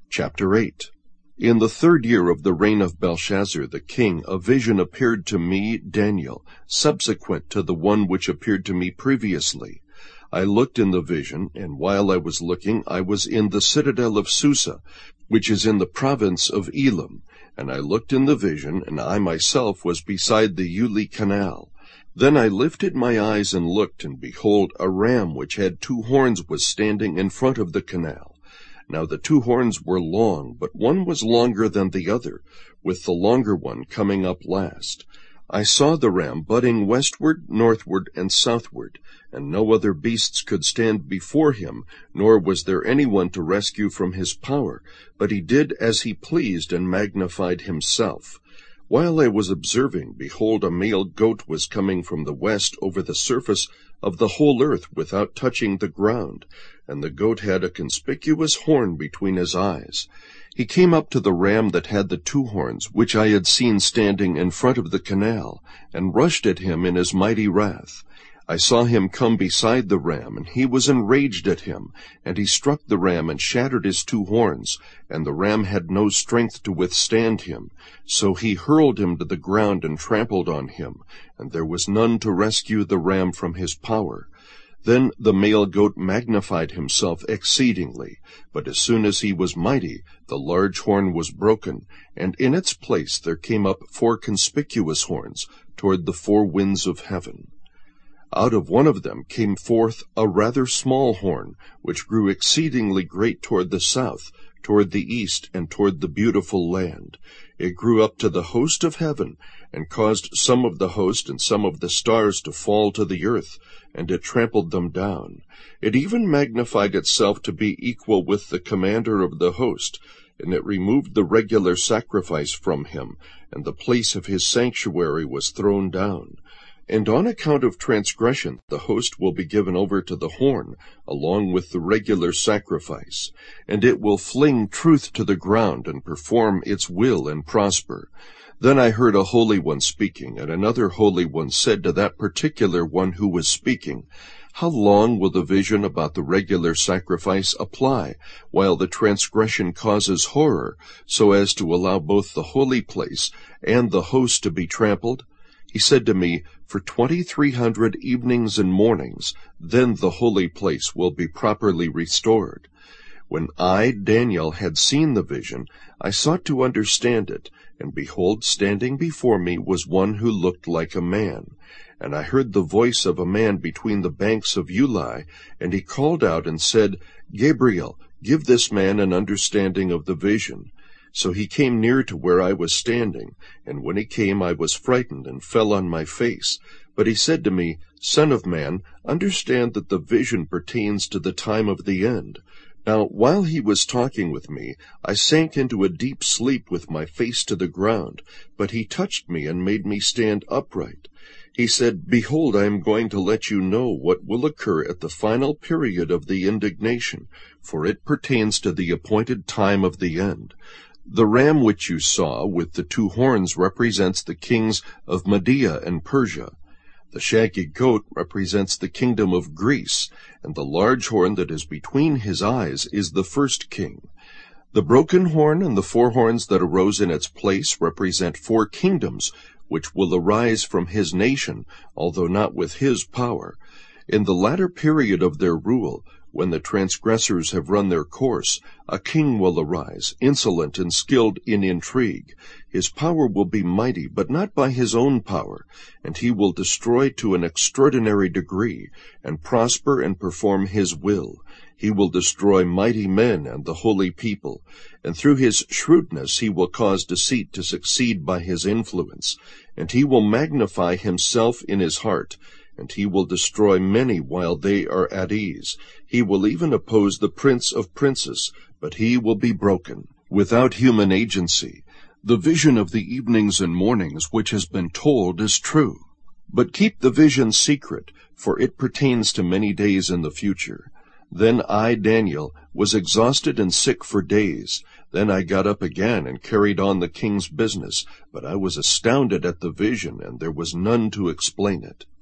Chapter 8. In the 3rd year of the reign of Belshazzar the king, a vision appeared to me, Daniel, subsequent to the one which appeared to me previously. I looked in the vision, and while I was looking, I was in the citadel of Susa, which is in the province of Elam. And I looked in the vision, and I myself was beside the Uli canal. Then I lifted my eyes and looked, and behold, a ram which had 2 horns was standing in front of the canal. Now the 2 horns were long, but one was longer than the other, with the longer one coming up last. I saw the ram butting westward, northward, and southward, and no other beasts could stand before him, nor was there anyone to rescue from his power, but he did as he pleased and magnified himself. While I was observing, behold, a male goat was coming from the west over the surface of the whole earth without touching the ground, and the goat had a conspicuous horn between his eyes. He came up to the ram that had the 2 horns, which I had seen standing in front of the canal, and rushed at him in his mighty wrath. I saw him come beside the ram, and he was enraged at him, and he struck the ram and shattered his 2 horns, and the ram had no strength to withstand him. So he hurled him to the ground and trampled on him, and there was none to rescue the ram from his power. Then the male goat magnified himself exceedingly, but as soon as he was mighty, the large horn was broken, and in its place there came up 4 conspicuous horns toward the 4 winds of heaven. Out of one of them came forth a rather small horn, which grew exceedingly great toward the south, toward the east, and toward the beautiful land. It grew up to the host of heaven, and caused some of the host and some of the stars to fall to the earth, and it trampled them down. It even magnified itself to be equal with the commander of the host, and it removed the regular sacrifice from him, and the place of his sanctuary was thrown down. And on account of transgression the host will be given over to the horn, along with the regular sacrifice, and it will fling truth to the ground and perform its will and prosper. Then I heard a holy one speaking, and another holy one said to that particular one who was speaking, "How long will the vision about the regular sacrifice apply, while the transgression causes horror, so as to allow both the holy place and the host to be trampled?" He said to me, "For 2,300 evenings and mornings, then the holy place will be properly restored." When I, Daniel, had seen the vision, I sought to understand it, and behold, standing before me was one who looked like a man. And I heard the voice of a man between the banks of Uli, and he called out and said, "Gabriel, give this man an understanding of the vision." So he came near to where I was standing, and when he came I was frightened and fell on my face. But he said to me, "Son of man, understand that the vision pertains to the time of the end." Now while he was talking with me, I sank into a deep sleep with my face to the ground, but he touched me and made me stand upright. He said, "Behold, I am going to let you know what will occur at the final period of the indignation, for it pertains to the appointed time of the end. The ram which you saw with the 2 horns represents the kings of Media and Persia. The shaggy goat represents the kingdom of Greece, and the large horn that is between his eyes is the first king. The broken horn and the 4 horns that arose in its place represent 4 kingdoms, which will arise from his nation, although not with his power. In the latter period of their rule, when the transgressors have run their course, a king will arise, insolent and skilled in intrigue. His power will be mighty, but not by his own power, and he will destroy to an extraordinary degree, and prosper and perform his will. He will destroy mighty men and the holy people, and through his shrewdness he will cause deceit to succeed by his influence, and he will magnify himself in his heart, and he will destroy many while they are at ease. He will even oppose the prince of princes, but he will be broken, without human agency. The vision of the evenings and mornings which has been told is true. But keep the vision secret, for it pertains to many days in the future. Then I, Daniel, was exhausted and sick for days. Then I got up again and carried on the king's business, but I was astounded at the vision, and there was none to explain it.